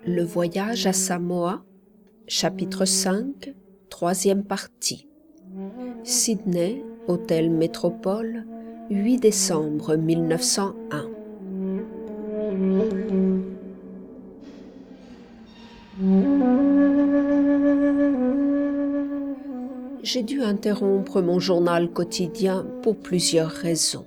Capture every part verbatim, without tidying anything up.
Le voyage à Samoa, chapitre cinq, troisième partie. Sydney, Hôtel Métropole, huit décembre mille neuf cent un. J'ai dû interrompre mon journal quotidien pour plusieurs raisons.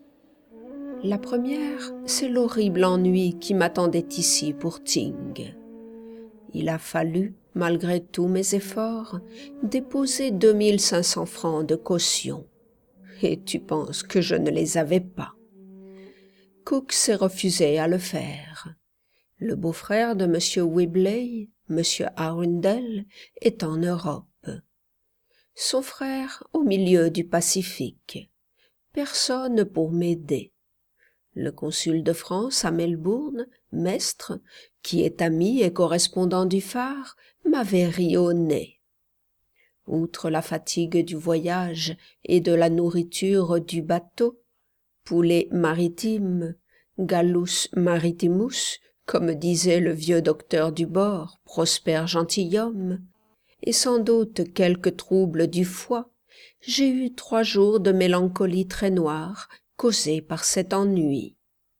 La première, c'est l'horrible ennui qui m'attendait ici pour Ting. Il a fallu, malgré tous mes efforts, déposer deux mille cinq cents francs de caution. Et tu penses que je ne les avais pas. Cook s'est refusé à le faire. Le beau-frère de M. Whibley, M. Arundel, est en Europe. Son frère au milieu du Pacifique. Personne pour m'aider. Le consul de France à Melbourne, Mestre, qui est ami et correspondant du Phare, m'avait ri au nez. Outre la fatigue du voyage et de la nourriture du bateau, poulet maritime, gallus maritimus, comme disait le vieux docteur du bord, Prosper Gentilhomme, et sans doute quelques troubles du foie, j'ai eu trois jours de mélancolie très noire, causée par cet ennui.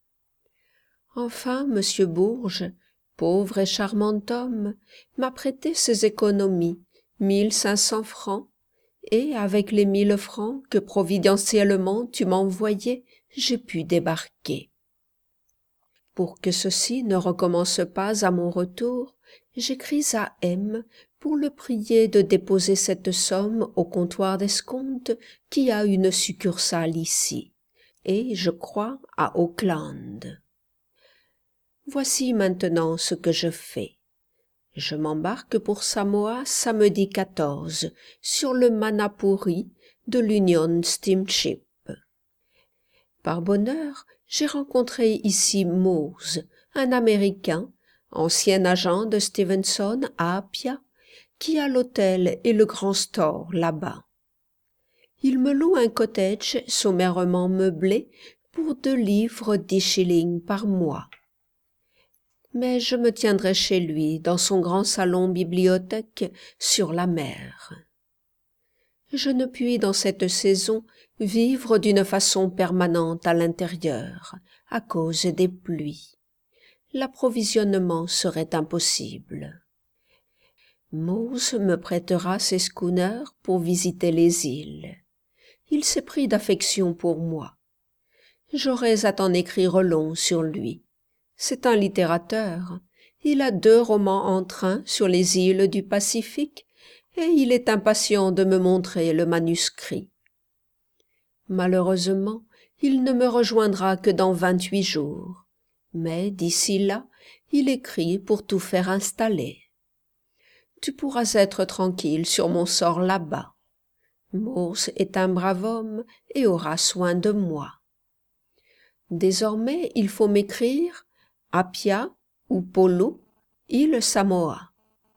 Enfin, M. Bourges, pauvre et charmant homme, m'a prêté ses économies, mille cinq cents francs, et avec les mille francs que providentiellement tu m'envoyais, j'ai pu débarquer. Pour que ceci ne recommence pas à mon retour, j'écris à M pour le prier de déposer cette somme au comptoir d'escompte qui a une succursale ici, et, je crois, à Auckland. Voici maintenant ce que je fais. Je m'embarque pour Samoa samedi quatorze sur le Manapuri de l'Union Steamship. Par bonheur, j'ai rencontré ici Mose, un Américain, ancien agent de Stevenson à Apia, qui a l'hôtel et le grand store là-bas. Il me loue un cottage sommairement meublé pour deux livres dix shillings par mois. Mais je me tiendrai chez lui dans son grand salon bibliothèque sur la mer. Je ne puis dans cette saison vivre d'une façon permanente à l'intérieur, à cause des pluies. L'approvisionnement serait impossible. Mose me prêtera ses schooners pour visiter les îles. Il s'est pris d'affection pour moi. J'aurais à t'en écrire long sur lui. C'est un littérateur. Il a deux romans en train sur les îles du Pacifique et il est impatient de me montrer le manuscrit. Malheureusement, il ne me rejoindra que dans vingt-huit jours. Mais d'ici là, il écrit pour tout faire installer. Tu pourras être tranquille sur mon sort là-bas. Mose est un brave homme et aura soin de moi. Désormais, il faut m'écrire Apia ou Polo, île Samoa.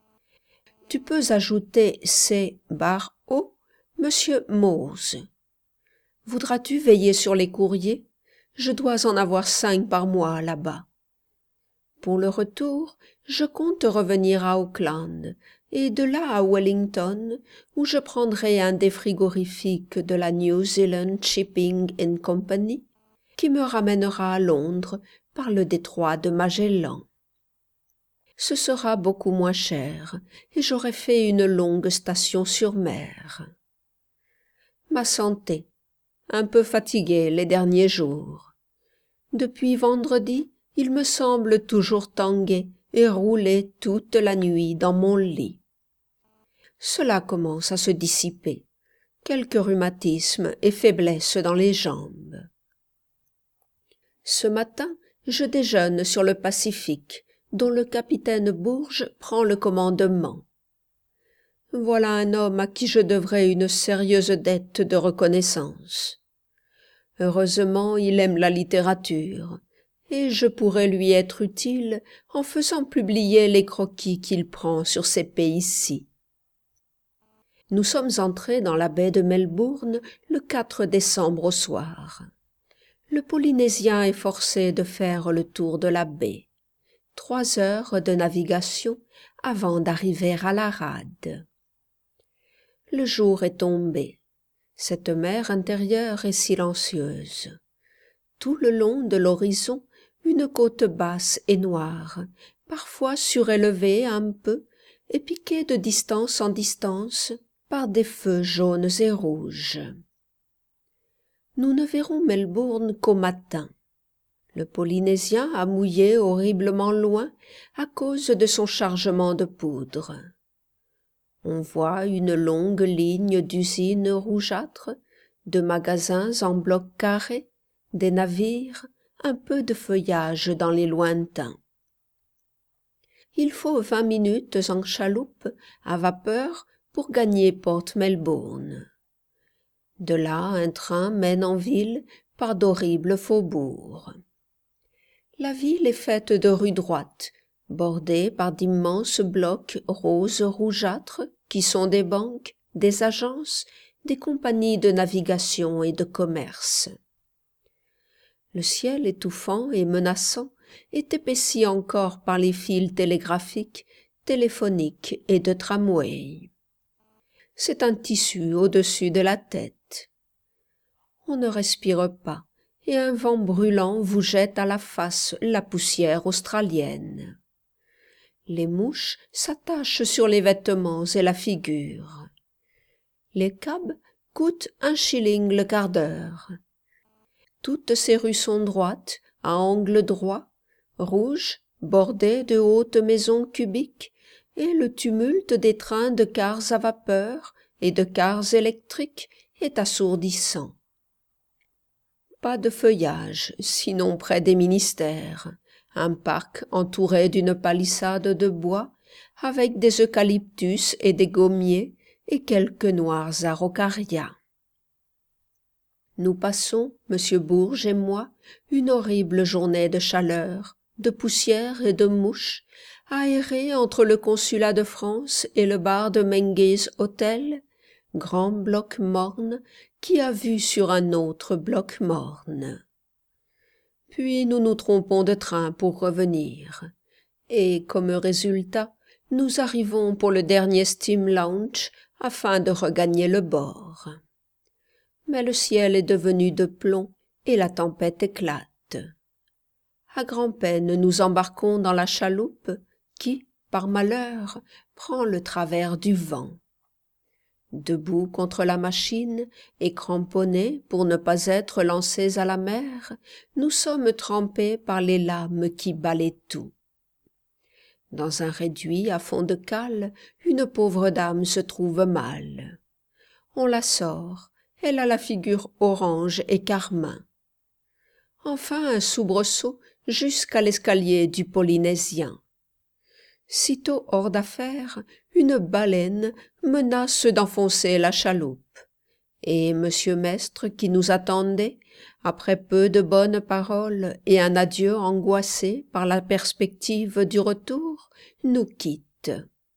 Tu peux ajouter C barre O, Monsieur Mose. Voudras-tu veiller sur les courriers? Je dois en avoir cinq par mois là-bas. Pour le retour, je compte revenir à Auckland, et de là à Wellington, où je prendrai un des frigorifiques de la New Zealand Shipping and Company, qui me ramènera à Londres par le détroit de Magellan. Ce sera beaucoup moins cher, et j'aurai fait une longue station sur mer. Ma santé, un peu fatiguée les derniers jours. Depuis vendredi, il me semble toujours tanguer et rouler toute la nuit dans mon lit. Cela commence à se dissiper, quelques rhumatismes et faiblesse dans les jambes. Ce matin, je déjeune sur le Pacifique, dont le capitaine Bourges prend le commandement. Voilà un homme à qui je devrais une sérieuse dette de reconnaissance. Heureusement, il aime la littérature, et je pourrais lui être utile en faisant publier les croquis qu'il prend sur ces pays-ci. Nous sommes entrés dans la baie de Melbourne le quatre décembre au soir. Le Polynésien est forcé de faire le tour de la baie. trois heures de navigation avant d'arriver à la rade. Le jour est tombé. Cette mer intérieure est silencieuse. Tout le long de l'horizon, une côte basse et noire, parfois surélevée un peu et piquée de distance en distance par des feux jaunes et rouges. Nous ne verrons Melbourne qu'au matin. Le Polynésien a mouillé horriblement loin à cause de son chargement de poudre. On voit une longue ligne d'usines rougeâtres, de magasins en blocs carrés, des navires, un peu de feuillage dans les lointains. Il faut vingt minutes en chaloupe à vapeur pour gagner Port Melbourne. De là, un train mène en ville par d'horribles faubourgs. La ville est faite de rues droites, bordées par d'immenses blocs roses rougeâtres qui sont des banques, des agences, des compagnies de navigation et de commerce. Le ciel étouffant et menaçant est épaissi encore par les fils télégraphiques, téléphoniques et de tramway. C'est un tissu au-dessus de la tête. On ne respire pas, et un vent brûlant vous jette à la face la poussière australienne. Les mouches s'attachent sur les vêtements et la figure. Les cabs coûtent un shilling le quart d'heure. Toutes ces rues sont droites, à angle droit, rouges, bordées de hautes maisons cubiques, et le tumulte des trains de cars à vapeur et de cars électriques est assourdissant. Pas de feuillage, sinon près des ministères, un parc entouré d'une palissade de bois, avec des eucalyptus et des gommiers, et quelques noirs araucarias. Nous passons, M. Bourges et moi, une horrible journée de chaleur, de poussière et de mouches, à errer entre le consulat de France et le bar de Menzies Hôtel, grand bloc morne qui a vue sur un autre bloc morne. Puis nous nous trompons de train pour revenir, et comme résultat, nous arrivons pour le dernier steam launch afin de regagner le bord. Mais le ciel est devenu de plomb et la tempête éclate. À grand-peine nous embarquons dans la chaloupe qui, par malheur, prend le travers du vent. Debout contre la machine et cramponnés pour ne pas être lancés à la mer, nous sommes trempés par les lames qui balaient tout. Dans un réduit à fond de cale, une pauvre dame se trouve mal. On la sort, elle a la figure orange et carmin. Enfin un soubresaut jusqu'à l'escalier du Polynésien. Sitôt hors d'affaire, une baleine menace d'enfoncer la chaloupe, et monsieur Mestre, qui nous attendait, après peu de bonnes paroles et un adieu angoissé par la perspective du retour, nous quitte.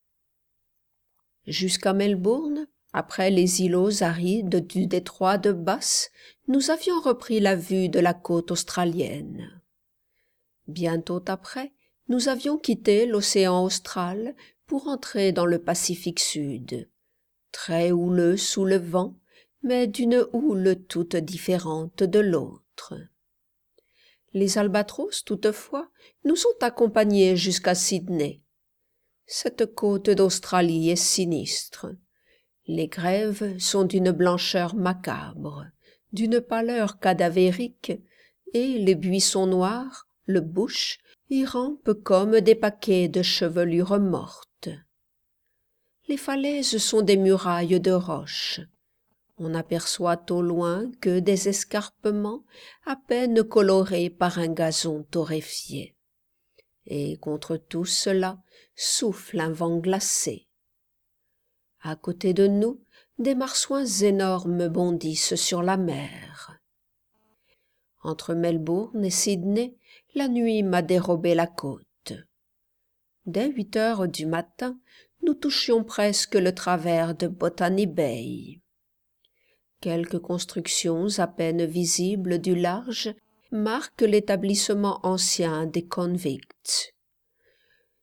Jusqu'à Melbourne, après les îlots arides du détroit de Bass, nous avions repris la vue de la côte australienne. Bientôt après, nous avions quitté l'océan austral pour entrer dans le Pacifique Sud, très houleux sous le vent, mais d'une houle toute différente de l'autre. Les albatros, toutefois, nous ont accompagnés jusqu'à Sydney. Cette côte d'Australie est sinistre. Les grèves sont d'une blancheur macabre, d'une pâleur cadavérique, et les buissons noirs, le bush, y rampent comme des paquets de chevelures mortes. Les falaises sont des murailles de roches. On n'aperçoit au loin que des escarpements à peine colorés par un gazon torréfié. Et contre tout cela souffle un vent glacé. À côté de nous, des marsouins énormes bondissent sur la mer. Entre Melbourne et Sydney, la nuit m'a dérobé la côte. Dès huit heures du matin, nous touchions presque le travers de Botany Bay. Quelques constructions à peine visibles du large marquent l'établissement ancien des convicts.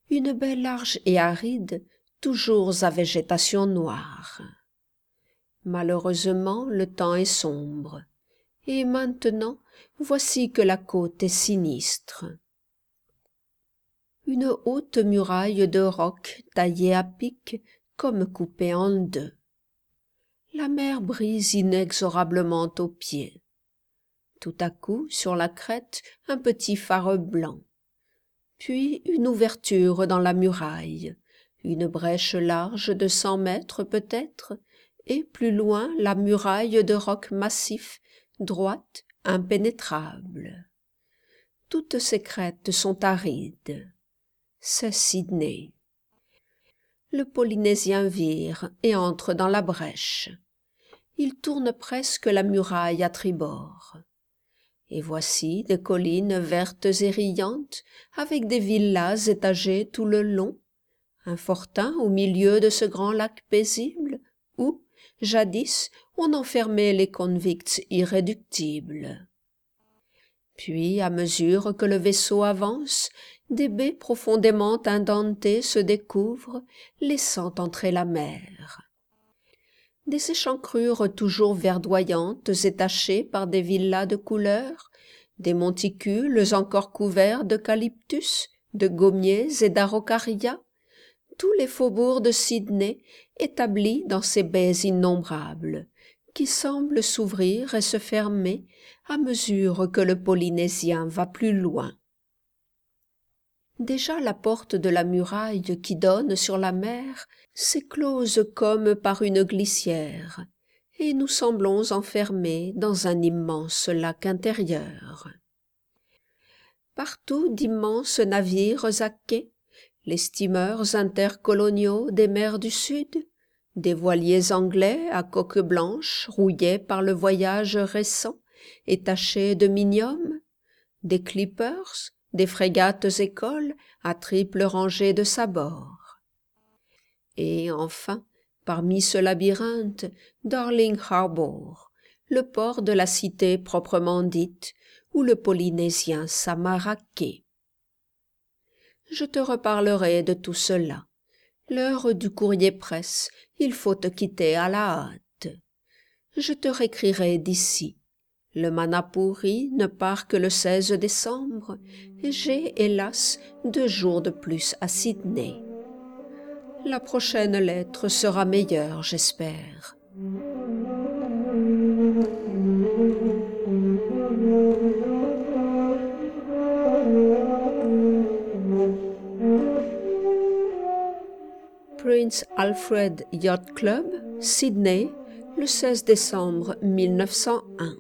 une baie large et aride, toujours à végétation noire. Malheureusement, le temps est sombre, et maintenant, voici que la côte est sinistre. Une haute muraille de roc taillée à pic, comme coupée en deux. La mer brise inexorablement aux pieds. Tout à coup, sur la crête, un petit phare blanc. Puis une ouverture dans la muraille, une brèche large de cent mètres peut-être, et plus loin la muraille de roc massif, droite, impénétrable. Toutes ces crêtes sont arides. C'est Sydney. Le Polynésien vire et entre dans la brèche. Il tourne presque la muraille à tribord. Et voici des collines vertes et riantes, avec des villas étagées tout le long, un fortin au milieu de ce grand lac paisible, où, jadis, on enfermait les convicts irréductibles. Puis, à mesure que le vaisseau avance, des baies profondément indentées se découvrent, laissant entrer la mer. Des échancrures toujours verdoyantes et tachées par des villas de couleur, des monticules encore couverts d'eucalyptus, de gommiers et d'araucarias, tous les faubourgs de Sydney établis dans ces baies innombrables, qui semblent s'ouvrir et se fermer à mesure que le Polynésien va plus loin. Déjà la porte de la muraille qui donne sur la mer s'éclose comme par une glissière, et nous semblons enfermés dans un immense lac intérieur. Partout d'immenses navires à quai, les steamers intercoloniaux des mers du Sud, des voiliers anglais à coque blanche rouillés par le voyage récent et tachés de minium, des clippers, des frégates écoles à triple rangée de sabords. Et enfin, parmi ce labyrinthe, Darling Harbour, le port de la cité proprement dite, où le Polynésien s'amaraquait. Je te reparlerai de tout cela. L'heure du courrier presse, il faut te quitter à la hâte. Je te réécrirai d'ici. Le Manapuri ne part que le seize décembre, et j'ai, hélas, deux jours de plus à Sydney. La prochaine lettre sera meilleure, j'espère. Prince Alfred Yacht Club, Sydney, le seize décembre mille neuf cent un.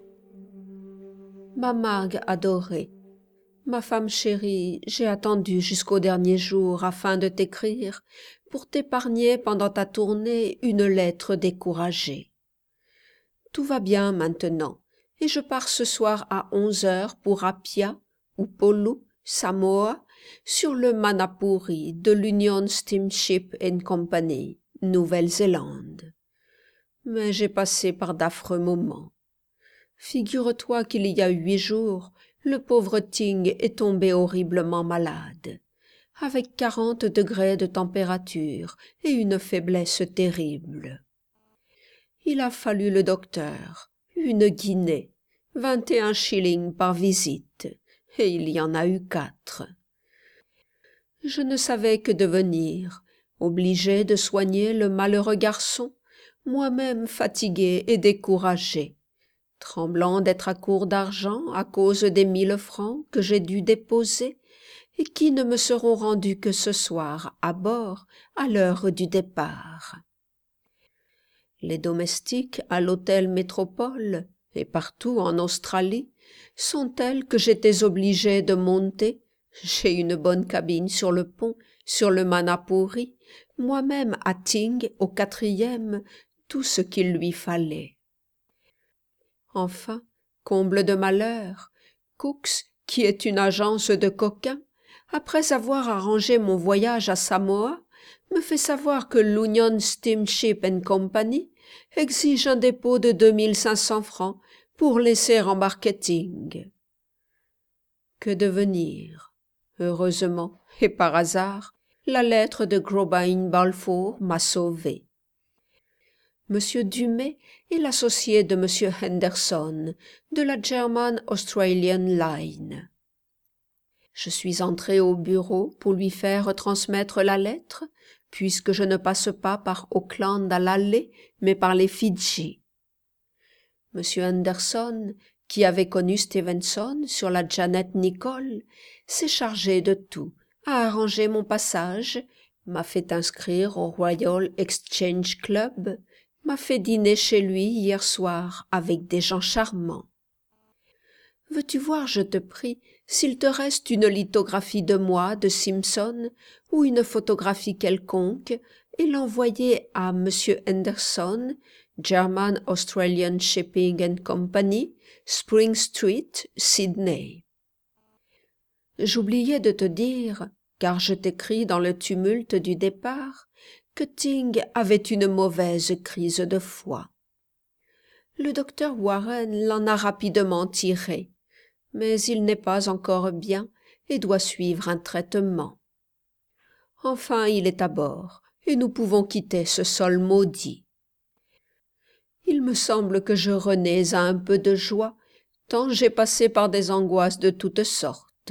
Ma Margue adorée, ma femme chérie, j'ai attendu jusqu'au dernier jour afin de t'écrire pour t'épargner pendant ta tournée une lettre découragée. Tout va bien maintenant, et je pars ce soir à onze heures pour Apia, Upolu, Samoa, sur le Manapuri de l'Union Steamship and Company, Nouvelle-Zélande. Mais j'ai passé par d'affreux moments. Figure-toi qu'il y a huit jours, le pauvre Ting est tombé horriblement malade, avec quarante degrés de température et une faiblesse terrible. Il a fallu le docteur, une guinée, vingt et un shillings par visite, et il y en a eu quatre. Je ne savais que devenir, obligé de soigner le malheureux garçon, moi-même fatigué et découragé, tremblant d'être à court d'argent à cause des mille francs que j'ai dû déposer et qui ne me seront rendus que ce soir à bord à l'heure du départ. Les domestiques à l'hôtel Métropole et partout en Australie sont tels que j'étais obligé de monter, j'ai une bonne cabine sur le pont, sur le Manapuri, moi-même à Ting au quatrième, tout ce qu'il lui fallait. Enfin, comble de malheur, Cooks, qui est une agence de coquins, après avoir arrangé mon voyage à Samoa, me fait savoir que l'Union Steamship and Company exige un dépôt de deux mille cinq cents francs pour laisser embarquer Ting. Que devenir? Heureusement, et par hasard, La lettre de Groban Balfour m'a sauvé. Monsieur Dumay est l'associé de Monsieur Henderson, de la German Australian Line. Je suis entré au bureau pour lui faire transmettre la lettre, puisque je ne passe pas par Auckland à l'aller, mais par les Fidji. Monsieur Henderson, qui avait connu Stevenson sur la Janet Nicole, s'est chargé de tout, a arrangé mon passage, m'a fait inscrire au Royal Exchange Club, m'a fait dîner chez lui hier soir avec des gens charmants. Veux-tu voir, je te prie, s'il te reste une lithographie de moi, de Simpson, ou une photographie quelconque, et l'envoyer à Monsieur Henderson, German Australian Shipping and Company, Spring Street, Sydney. J'oubliais de te dire, car je t'écris dans le tumulte du départ, que Ting avait une mauvaise crise de foie. Le docteur Warren l'en a rapidement tiré, mais il n'est pas encore bien et doit suivre un traitement. Enfin, il est à bord, et nous pouvons quitter ce sol maudit. Il me semble que je renais à un peu de joie, tant j'ai passé par des angoisses de toutes sortes.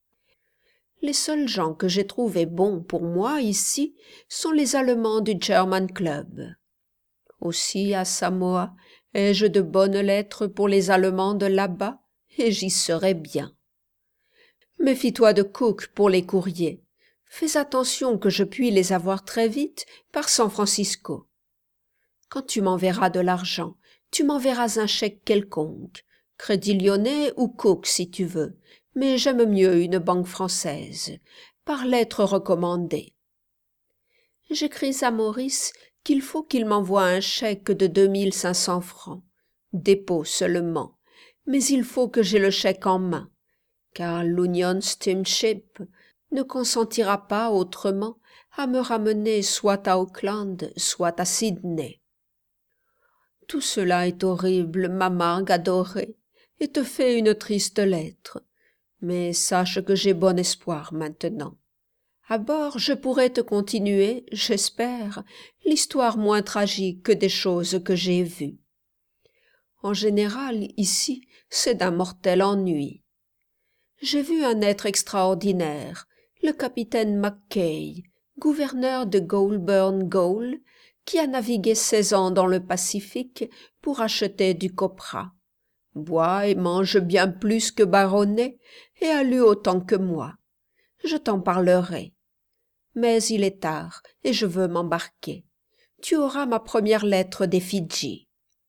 Les seuls gens que j'ai trouvés bons pour moi ici sont les Allemands du German Club. Aussi, à Samoa, ai-je de bonnes lettres pour les Allemands de là-bas, et j'y serai bien. Méfie-toi de Cook pour les courriers. Fais attention que je puis les avoir très vite par San Francisco. Quand tu m'enverras de l'argent, tu m'enverras un chèque quelconque, Crédit Lyonnais ou Cook si tu veux, mais j'aime mieux une banque française, par lettre recommandée. J'écris à Maurice qu'il faut qu'il m'envoie un chèque de deux mille cinq cents francs, dépôt seulement, mais il faut que j'aie le chèque en main, car l'Union Steamship ne consentira pas autrement à me ramener soit à Auckland, soit à Sydney. Tout cela est horrible, ma Margue adorée, et te fait une triste lettre, mais sache que j'ai bon espoir maintenant. À bord, je pourrai te continuer, j'espère, l'histoire moins tragique que des choses que j'ai vues. En général, ici, c'est d'un mortel ennui. J'ai vu un être extraordinaire, le capitaine Mackay, gouverneur de Goulburn Gaol, qui a navigué seize ans dans le Pacifique pour acheter du copra, boit et mange bien plus que Baronnet et a lu autant que moi. Je t'en parlerai. Mais il est tard et je veux m'embarquer. Tu auras ma première lettre des Fidji.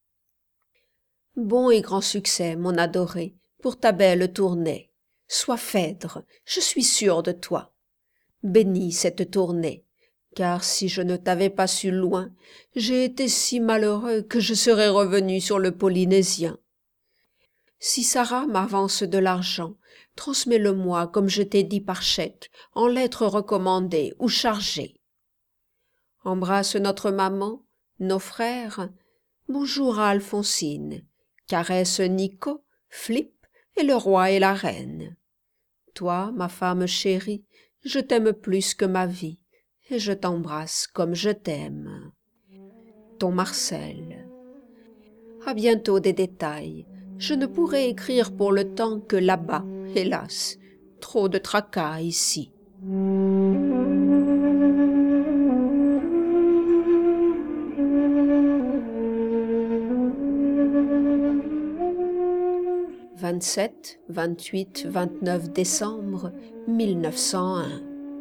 Bon et grand succès, mon adoré, pour ta belle tournée. Sois Phèdre, je suis sûre de toi. Bénis cette tournée, car si je ne t'avais pas su loin, j'ai été si malheureux que je serais revenu sur le Polynésien. Si Sarah m'avance de l'argent, transmets-le-moi comme je t'ai dit par chèque, en lettres recommandées ou chargées. Embrasse notre maman, nos frères. Bonjour à Alphonsine. Caresse Nico, Flip et le roi et la reine. Toi, ma femme chérie, je t'aime plus que ma vie, et je t'embrasse comme je t'aime. Ton Marcel. À bientôt des détails. Je ne pourrai écrire pour le temps que là-bas, hélas. Trop de tracas ici. vingt-sept, vingt-huit, vingt-neuf décembre mille neuf cent un.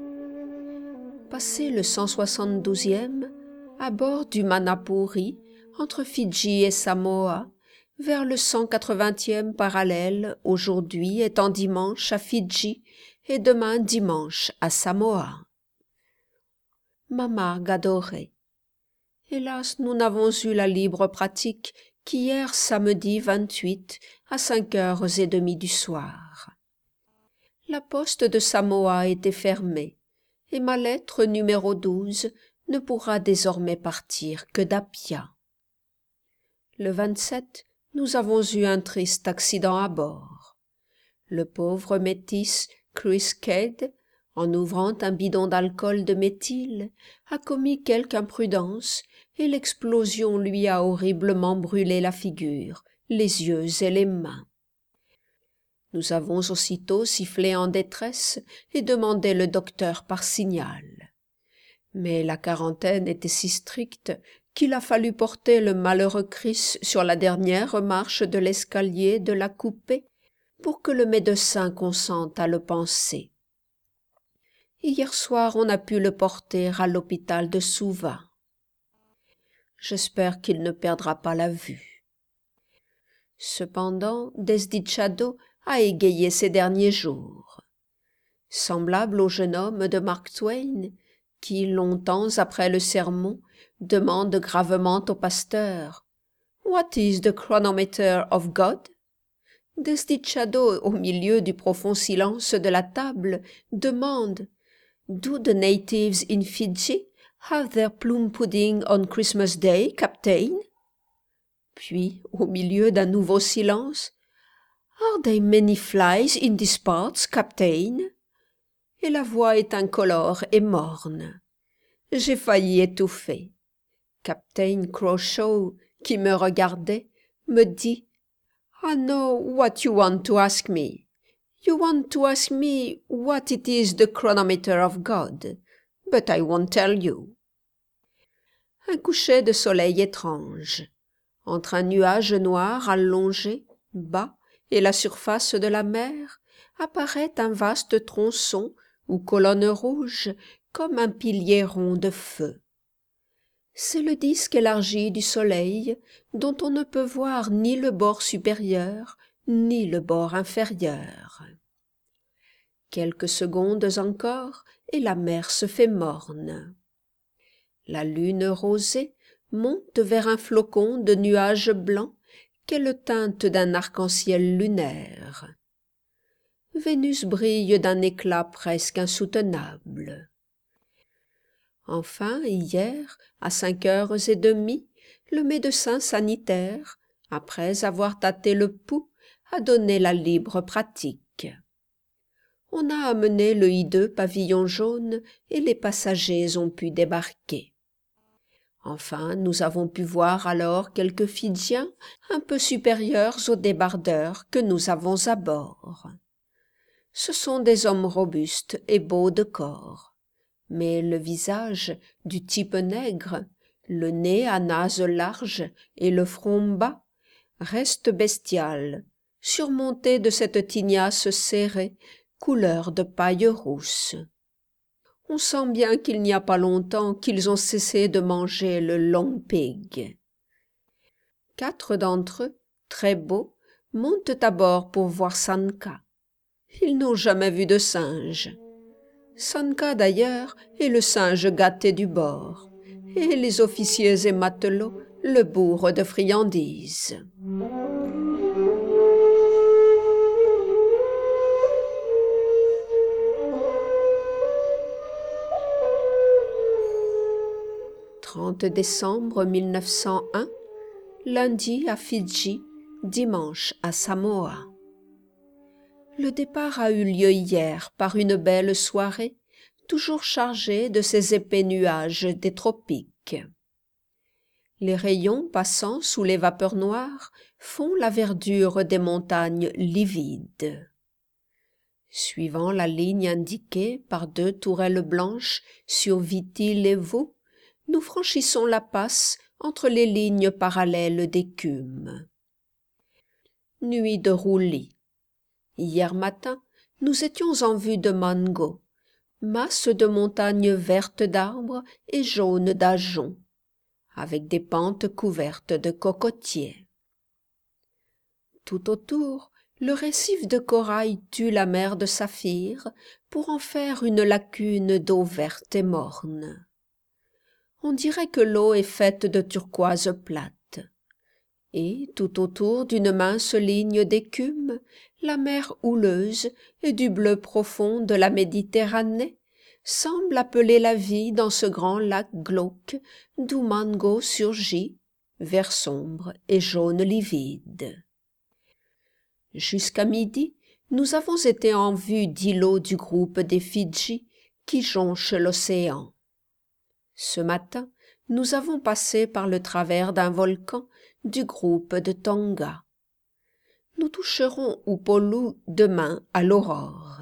Passé le cent soixante-douzième, à bord du Manapuri, entre Fidji et Samoa, vers le cent quatre-vingtième parallèle, aujourd'hui étant dimanche à Fidji et demain dimanche à Samoa. Ma Margue adorée, hélas, nous n'avons eu la libre pratique qu'hier samedi vingt-huit à cinq heures et demie du soir. La poste de Samoa était fermée, et ma lettre numéro douze ne pourra désormais partir que d'Apia. Le vingt-sept, nous avons eu un triste accident à bord. Le pauvre métis Chris Cade, en ouvrant un bidon d'alcool de méthyle, a commis quelque imprudence, et l'explosion lui a horriblement brûlé la figure, les yeux et les mains. Nous avons aussitôt sifflé en détresse et demandé le docteur par signal. Mais la quarantaine était si stricte qu'il a fallu porter le malheureux Chris sur la dernière marche de l'escalier de la coupée pour que le médecin consente à le panser. Hier soir, on a pu le porter à l'hôpital de Suva. J'espère qu'il ne perdra pas la vue. Cependant, Desdichado a égayé ses derniers jours. Semblable au jeune homme de Mark Twain, qui, longtemps après le sermon, demande gravement au pasteur « What is the chronometer of God ?» Desdichado, au milieu du profond silence de la table, demande « Do the natives in Fidji have their plum pudding on Christmas Day, Captain ?» Puis, au milieu d'un nouveau silence, « Are there many flies in these parts, Captain ?» Et la voix est incolore et morne. J'ai failli étouffer. Captain Crawshaw, qui me regardait, me dit « I know what you want to ask me. You want to ask me what it is the chronometer of God, but I won't tell you. » Un coucher de soleil étrange. Entre un nuage noir allongé, bas, et la surface de la mer, apparaît un vaste tronçon ou colonne rouge comme un pilier rond de feu. C'est le disque élargi du soleil dont on ne peut voir ni le bord supérieur ni le bord inférieur. Quelques secondes encore et la mer se fait morne. La lune rosée monte vers un flocon de nuages blancs qu'elle teinte d'un arc-en-ciel lunaire. Vénus brille d'un éclat presque insoutenable. Enfin, hier, à cinq heures et demie, le médecin sanitaire, après avoir tâté le pouls, a donné la libre pratique. On a amené le hideux pavillon jaune et les passagers ont pu débarquer. Enfin, nous avons pu voir alors quelques Fidjiens un peu supérieurs aux débardeurs que nous avons à bord. Ce sont des hommes robustes et beaux de corps, mais le visage du type nègre, le nez à nase large et le front bas, reste bestial, surmonté de cette tignasse serrée, couleur de paille rousse. On sent bien qu'il n'y a pas longtemps qu'ils ont cessé de manger le long pig. Quatre d'entre eux, très beaux, montent à bord pour voir Sanka. Ils n'ont jamais vu de singe. Sanka, d'ailleurs, est le singe gâté du bord, et les officiers et matelots le bourrent de friandises. trente décembre mille neuf cent un, lundi à Fidji, dimanche à Samoa. Le départ a eu lieu hier par une belle soirée, toujours chargée de ces épais nuages des tropiques. Les rayons passant sous les vapeurs noires font la verdure des montagnes livides. Suivant la ligne indiquée par deux tourelles blanches sur Viti-Levu, nous franchissons la passe entre les lignes parallèles d'écume. Nuit de roulis. Hier matin, nous étions en vue de Mango, masse de montagnes vertes d'arbres et jaunes d'ajoncs, avec des pentes couvertes de cocotiers. Tout autour, le récif de corail tue la mer de saphir pour en faire une lacune d'eau verte et morne. On dirait que l'eau est faite de turquoise plate. Et, tout autour d'une mince ligne d'écume, la mer houleuse et du bleu profond de la Méditerranée semble appeler la vie dans ce grand lac glauque d'où Mango surgit, vert sombre et jaune livide. Jusqu'à midi, nous avons été en vue d'îlots du groupe des Fidji qui jonchent l'océan. Ce matin, nous avons passé par le travers d'un volcan du groupe de Tonga. Nous toucherons Upolu demain à l'aurore.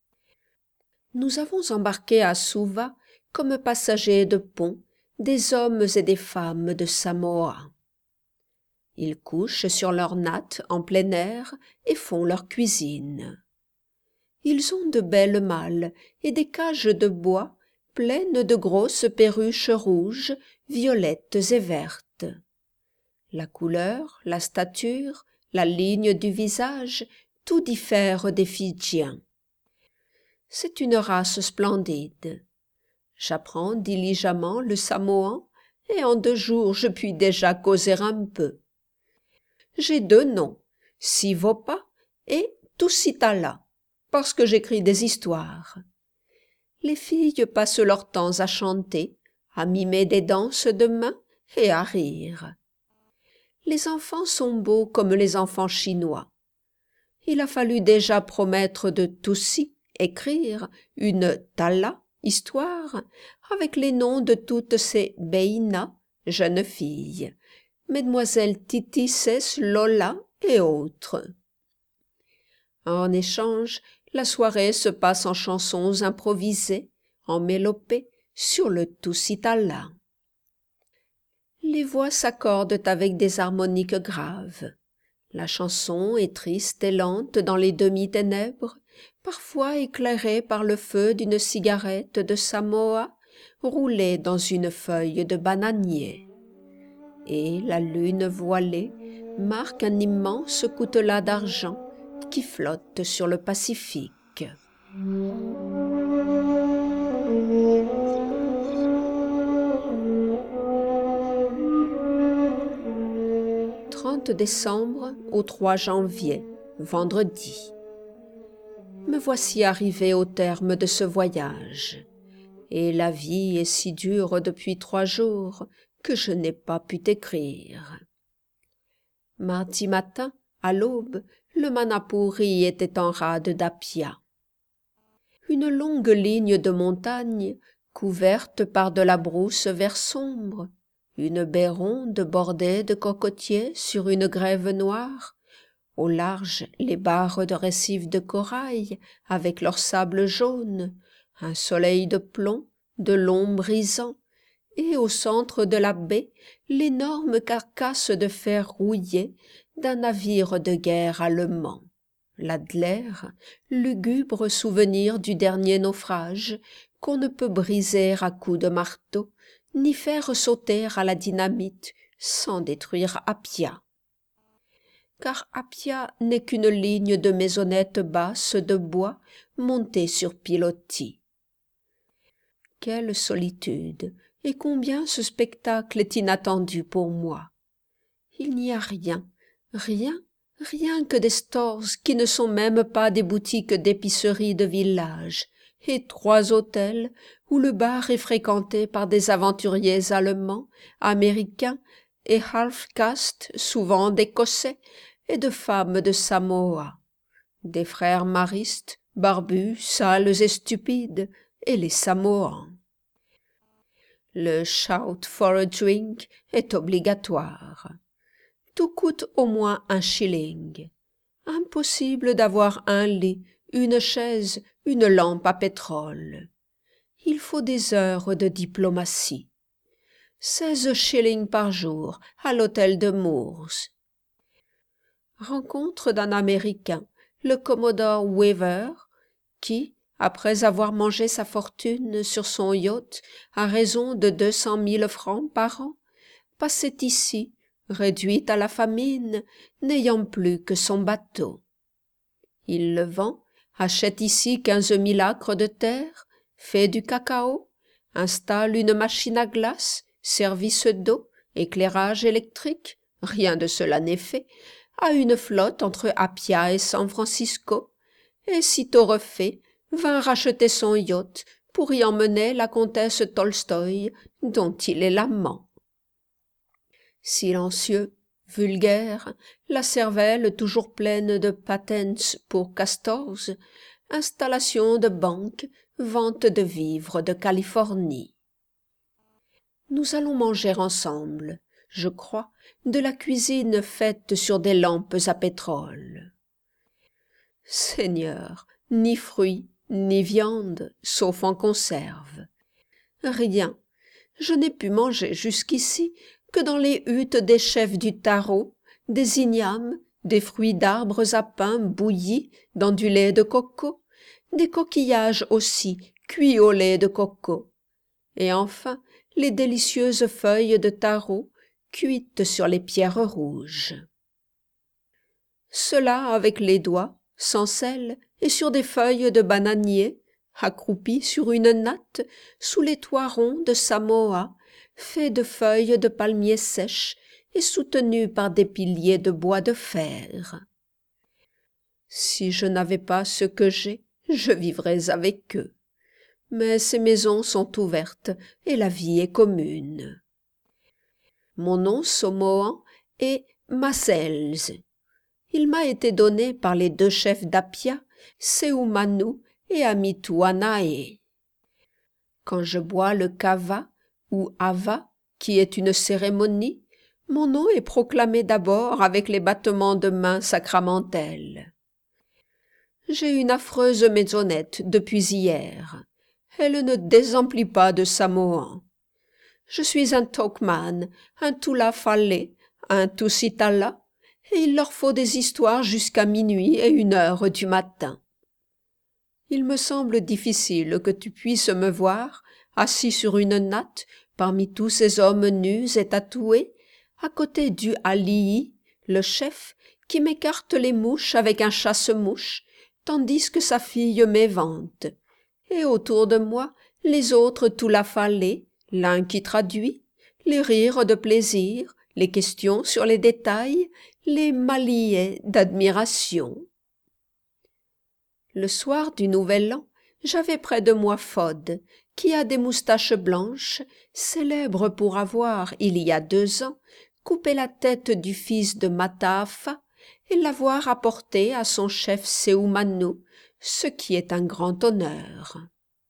Nous avons embarqué à Suva comme passagers de pont des hommes et des femmes de Samoa. Ils couchent sur leurs nattes en plein air et font leur cuisine. Ils ont de belles malles et des cages de bois pleines de grosses perruches rouges, violettes et vertes. La couleur, la stature, la ligne du visage, tout diffère des Fidjiens. C'est une race splendide. J'apprends diligemment le samoan et en deux jours je puis déjà causer un peu. J'ai deux noms, Sivopa et Tusitala, parce que j'écris des histoires. Les filles passent leur temps à chanter, à mimer des danses de mains et à rire. Les enfants sont beaux comme les enfants chinois. Il a fallu déjà promettre de Tussi écrire une Tala, histoire, avec les noms de toutes ces Beina, jeunes filles, mesdemoiselles Titices, Lola et autres. En échange, la soirée se passe en chansons improvisées, en mélopées, sur le Tusitala. Les voix s'accordent avec des harmoniques graves. La chanson est triste et lente dans les demi-ténèbres, parfois éclairée par le feu d'une cigarette de Samoa roulée dans une feuille de bananier. Et la lune voilée marque un immense coutelas d'argent qui flotte sur le Pacifique. trente décembre au trois janvier, vendredi. Me voici arrivé au terme de ce voyage, et la vie est si dure depuis trois jours que je n'ai pas pu t'écrire. Mardi matin, à l'aube, le Manapuri était en rade d'Apia. Une longue ligne de montagnes, couverte par de la brousse vert sombre, une baie ronde bordée de cocotiers sur une grève noire, au large les barres de récifs de corail avec leur sable jaune, un soleil de plomb, de longs brisants, et au centre de la baie l'énorme carcasse de fer rouillé d'un navire de guerre allemand, l'Adler, lugubre souvenir du dernier naufrage qu'on ne peut briser à coups de marteau, ni faire sauter à la dynamite sans détruire Apia. Car Apia n'est qu'une ligne de maisonnettes basses de bois montées sur pilotis. Quelle solitude, et combien ce spectacle est inattendu pour moi. Il n'y a rien, rien, rien que des stores qui ne sont même pas des boutiques d'épicerie de village, et trois hôtels où le bar est fréquenté par des aventuriers allemands, américains et half-caste, souvent d'écossais, et de femmes de Samoa, des frères maristes, barbus, sales et stupides, et les Samoans. Le shout for a drink est obligatoire. Tout coûte au moins un shilling. Impossible d'avoir un lit, une chaise, une lampe à pétrole. Il faut des heures de diplomatie. Seize shillings par jour à l'hôtel de Moores. Rencontre d'un Américain, le commodore Weaver, qui, après avoir mangé sa fortune sur son yacht à raison de deux cent mille francs par an, passait ici, réduit à la famine, n'ayant plus que son bateau. Il le vend, achète ici quinze mille acres de terre, fait du cacao, installe une machine à glace, service d'eau, éclairage électrique, rien de cela n'est fait, a une flotte entre Apia et San Francisco, et sitôt refait, vint racheter son yacht pour y emmener la comtesse Tolstoï, dont il est l'amant. Silencieux, vulgaire, la cervelle toujours pleine de patents pour castors, installation de banque, vente de vivres de Californie. Nous allons manger ensemble, je crois, de la cuisine faite sur des lampes à pétrole. Seigneur, ni fruits, ni viande, sauf en conserve. Rien. Je n'ai pu manger jusqu'ici que dans les huttes des chefs du Taro, des ignames, des fruits d'arbres à pain bouillis dans du lait de coco, des coquillages aussi cuits au lait de coco, et enfin les délicieuses feuilles de taro cuites sur les pierres rouges. Cela avec les doigts, sans sel, et sur des feuilles de bananier, accroupis sur une natte, sous les toits ronds de Samoa, faits de feuilles de palmier sèches et soutenus par des piliers de bois de fer. Si je n'avais pas ce que j'ai, je vivrais avec eux. Mais ces maisons sont ouvertes et la vie est commune. Mon nom samoan est Masels. Il m'a été donné par les deux chefs d'Apia, Seumanu et Amituanae. Quand je bois le kava ou ava, qui est une cérémonie, mon nom est proclamé d'abord avec les battements de mains sacramentels. J'ai une affreuse maisonnette depuis hier. Elle ne désemplit pas de Samoan. Je suis un Tokman, un Tulafale, un Tusitala, et il leur faut des histoires jusqu'à minuit et une heure du matin. Il me semble difficile que tu puisses me voir, assis sur une natte, parmi tous ces hommes nus et tatoués, à côté du Alii, le chef, qui m'écarte les mouches avec un chasse-mouches, tandis que sa fille m'évente, et autour de moi les autres Tulafale, l'un qui traduit, les rires de plaisir, les questions sur les détails, les maliers d'admiration. Le soir du Nouvel An, j'avais près de moi Fod, qui a des moustaches blanches, célèbre pour avoir, il y a deux ans, coupé la tête du fils de Mataafa et l'avoir apporté à son chef Seumanu, ce qui est un grand honneur.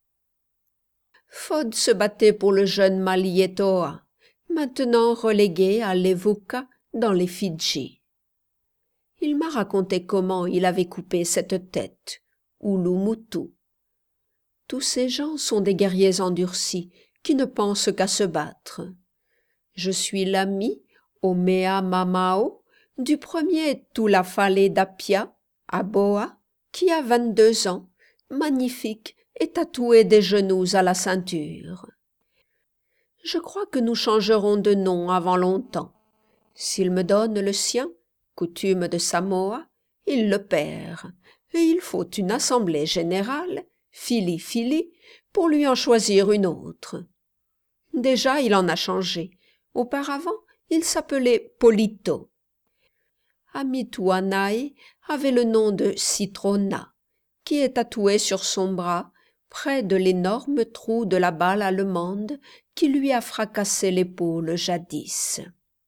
Fod se battait pour le jeune Malietoa, maintenant relégué à Levuka dans les Fidji. Il m'a raconté comment il avait coupé cette tête, Ulumutu. Tous ces gens sont des guerriers endurcis qui ne pensent qu'à se battre. Je suis l'ami, Omea Mamao, du premier Tulafale d'Apia, Aboa, qui a vingt-deux ans, magnifique et tatoué des genoux à la ceinture. Je crois que nous changerons de nom avant longtemps. S'il me donne le sien, coutume de Samoa, il le perd, et il faut une assemblée générale, fili-fili, pour lui en choisir une autre. Déjà il en a changé. Auparavant, il s'appelait Polito. Amituanae avait le nom de Citrona, qui est tatoué sur son bras, près de l'énorme trou de la balle allemande qui lui a fracassé l'épaule jadis.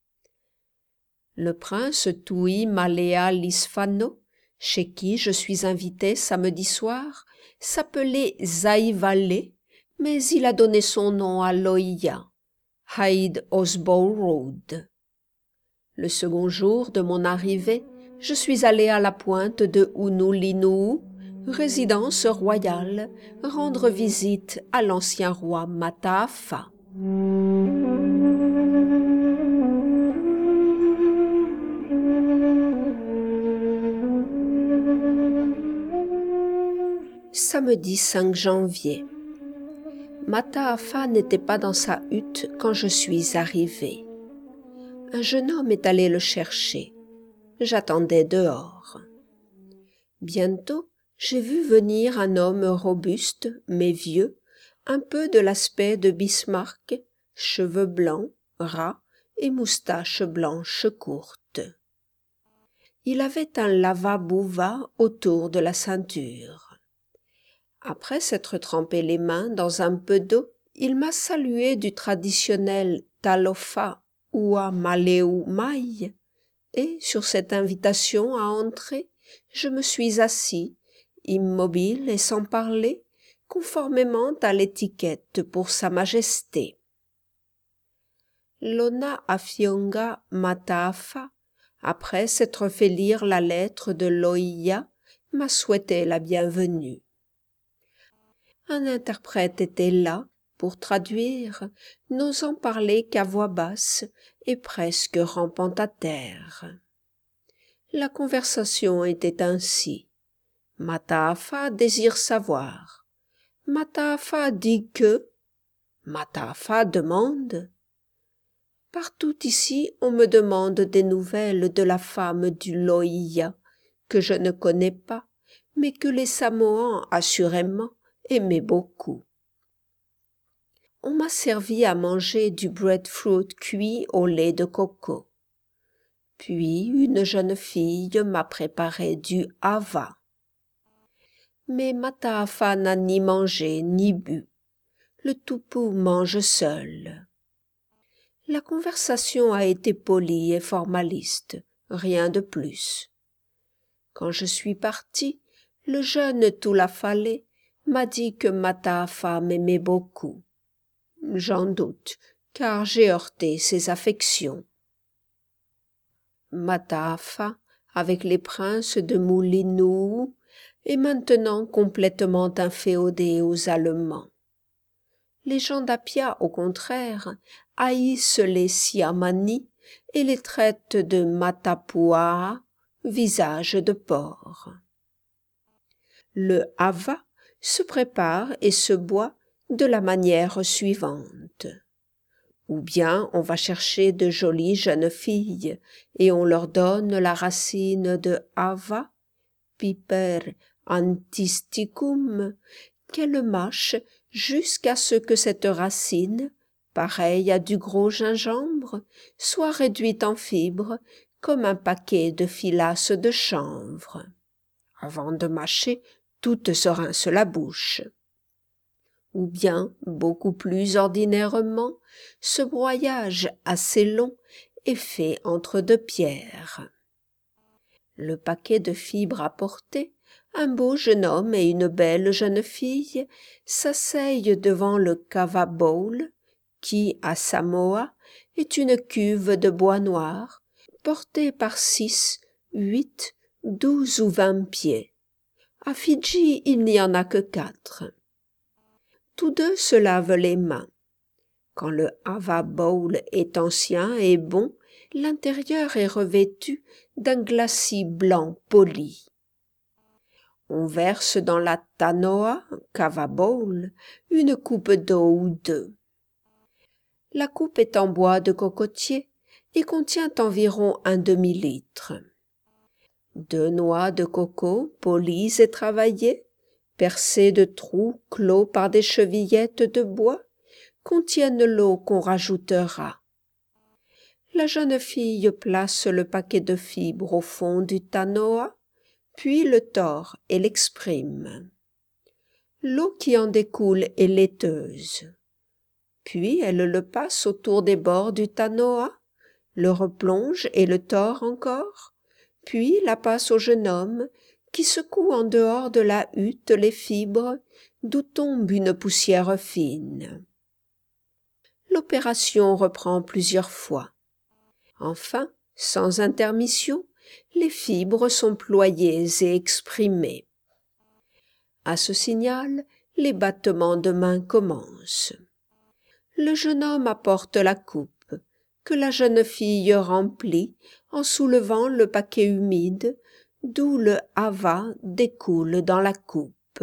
Le prince Tui Malea Lisfano, chez qui je suis invité samedi soir, s'appelait Zaivale, mais il a donné son nom à Loia, Hyde Osbow Road. Le second jour de mon arrivée, je suis allé à la pointe de Honolulu, résidence royale, rendre visite à l'ancien roi Mataafa. Samedi cinq janvier. Mataafa n'était pas dans sa hutte quand je suis arrivée. Un jeune homme est allé le chercher. J'attendais dehors. Bientôt, j'ai vu venir un homme robuste, mais vieux, un peu de l'aspect de Bismarck, cheveux blancs, ras et moustaches blanches courtes. Il avait un lava-bouva autour de la ceinture. Après s'être trempé les mains dans un peu d'eau, il m'a salué du traditionnel talofa ua maleu mai, et sur cette invitation à entrer, je me suis assis, immobile et sans parler, conformément à l'étiquette pour Sa Majesté. Lona Afionga Mataafa, après s'être fait lire la lettre de Loïa, m'a souhaité la bienvenue. Un interprète était là pour traduire, n'osant parler qu'à voix basse et presque rampant à terre. La conversation était ainsi. Mataafa désire savoir. Mataafa dit que. Mataafa demande. Partout ici on me demande des nouvelles de la femme du Loïa, que je ne connais pas, mais que les Samoans assurément aimaient beaucoup. On m'a servi à manger du breadfruit cuit au lait de coco. Puis une jeune fille m'a préparé du hava. Mais Mataafa n'a ni mangé ni bu. Le toupou mange seul. La conversation a été polie et formaliste, rien de plus. Quand je suis parti, le jeune Toulafalé m'a dit que Mataafa m'aimait beaucoup. J'en doute, car j'ai heurté ses affections. Mataafa, avec les princes de Moulinou, est maintenant complètement inféodé aux Allemands. Les gens d'Apia, au contraire, haïssent les Siamani et les traitent de Matapua, visage de porc. Le hava se prépare et se boit de la manière suivante. Ou bien on va chercher de jolies jeunes filles et on leur donne la racine de hava, piper antisticum, qu'elles mâchent jusqu'à ce que cette racine, pareille à du gros gingembre, soit réduite en fibres comme un paquet de filasse de chanvre. Avant de mâcher, toutes se rincent la bouche. Ou bien, beaucoup plus ordinairement, ce broyage assez long est fait entre deux pierres. Le paquet de fibres apporté, un beau jeune homme et une belle jeune fille s'asseyent devant le kava bowl, qui, à Samoa, est une cuve de bois noir, portée par six, huit, douze ou vingt pieds. À Fidji, il n'y en a que quatre. Tous deux se lavent les mains. Quand le hava bowl est ancien et bon, l'intérieur est revêtu d'un glacis blanc poli. On verse dans la tanoa, kava bowl, une coupe d'eau ou deux. La coupe est en bois de cocotier et contient environ un demi-litre. Deux noix de coco polies et travaillées, percées de trous clos par des chevillettes de bois, contiennent l'eau qu'on rajoutera. La jeune fille place le paquet de fibres au fond du tanoa, puis le tord et l'exprime. L'eau qui en découle est laiteuse. Puis elle le passe autour des bords du tanoa, le replonge et le tord encore, puis la passe au jeune homme qui secoue en dehors de la hutte les fibres d'où tombe une poussière fine. L'opération reprend plusieurs fois. Enfin, sans intermission, les fibres sont ployées et exprimées. À ce signal, les battements de main commencent. Le jeune homme apporte la coupe, que la jeune fille remplit en soulevant le paquet humide, d'où le hava découle dans la coupe.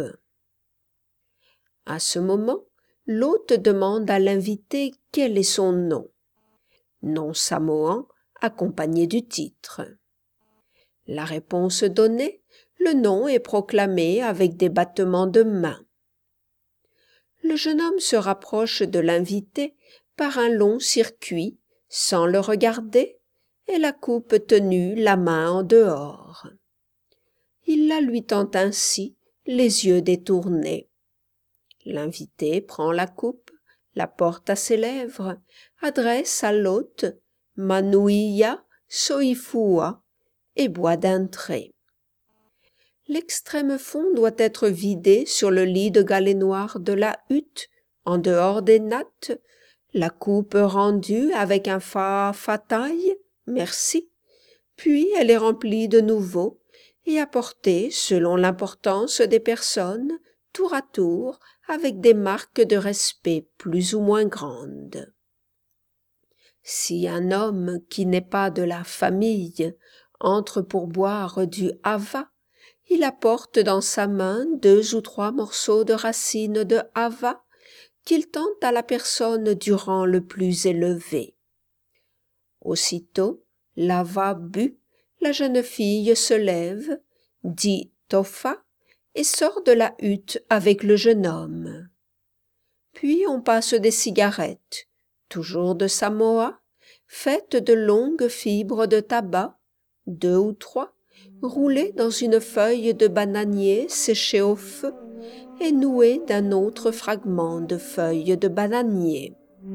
À ce moment, l'hôte demande à l'invité quel est son nom. Nom samoan accompagné du titre. La réponse donnée, le nom est proclamé avec des battements de main. Le jeune homme se rapproche de l'invité par un long circuit, sans le regarder, et la coupe tenue la main en dehors. Il la lui tend ainsi, les yeux détournés. L'invité prend la coupe, la porte à ses lèvres, adresse à l'hôte « Manuia Soifua et bois d'un trait. L'extrême fond doit être vidé sur le lit de galets noir de la hutte, en dehors des nattes, la coupe rendue avec un fa fataille, merci, puis elle est remplie de nouveau et apportée, selon l'importance des personnes, tour à tour, avec des marques de respect plus ou moins grandes. Si un homme qui n'est pas de la famille entre pour boire du hava, il apporte dans sa main deux ou trois morceaux de racines de hava qu'il tend à la personne du rang le plus élevé. Aussitôt, l'hava bu, la jeune fille se lève, dit tofa et sort de la hutte avec le jeune homme. Puis on passe des cigarettes, toujours de Samoa, faites de longues fibres de tabac, deux ou trois, roulées dans une feuille de bananier séchée au feu et nouées d'un autre fragment de feuille de bananier.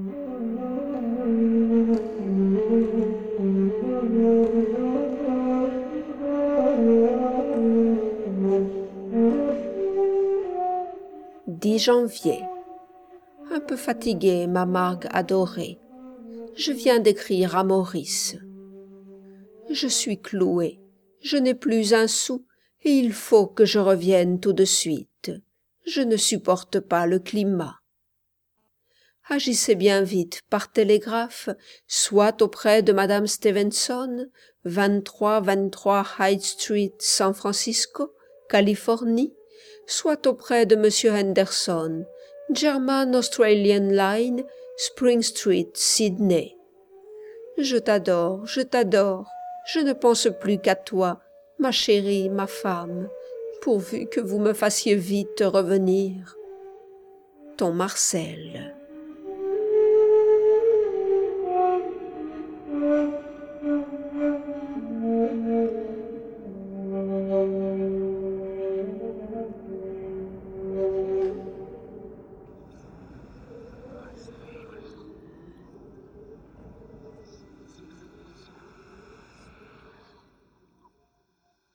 dix janvier. Un peu fatiguée, ma Margue adorée. Je viens d'écrire à Maurice. Je suis clouée, je n'ai plus un sou, et il faut que je revienne tout de suite. Je ne supporte pas le climat. Agissez bien vite par télégraphe, soit auprès de Madame Stevenson, vingt-trois vingt-trois Hyde Street, San Francisco, Californie, soit auprès de Monsieur Henderson, German Australian Line, Spring Street, Sydney. Je t'adore, je t'adore, je ne pense plus qu'à toi, ma chérie, ma femme, pourvu que vous me fassiez vite revenir. Ton Marcel.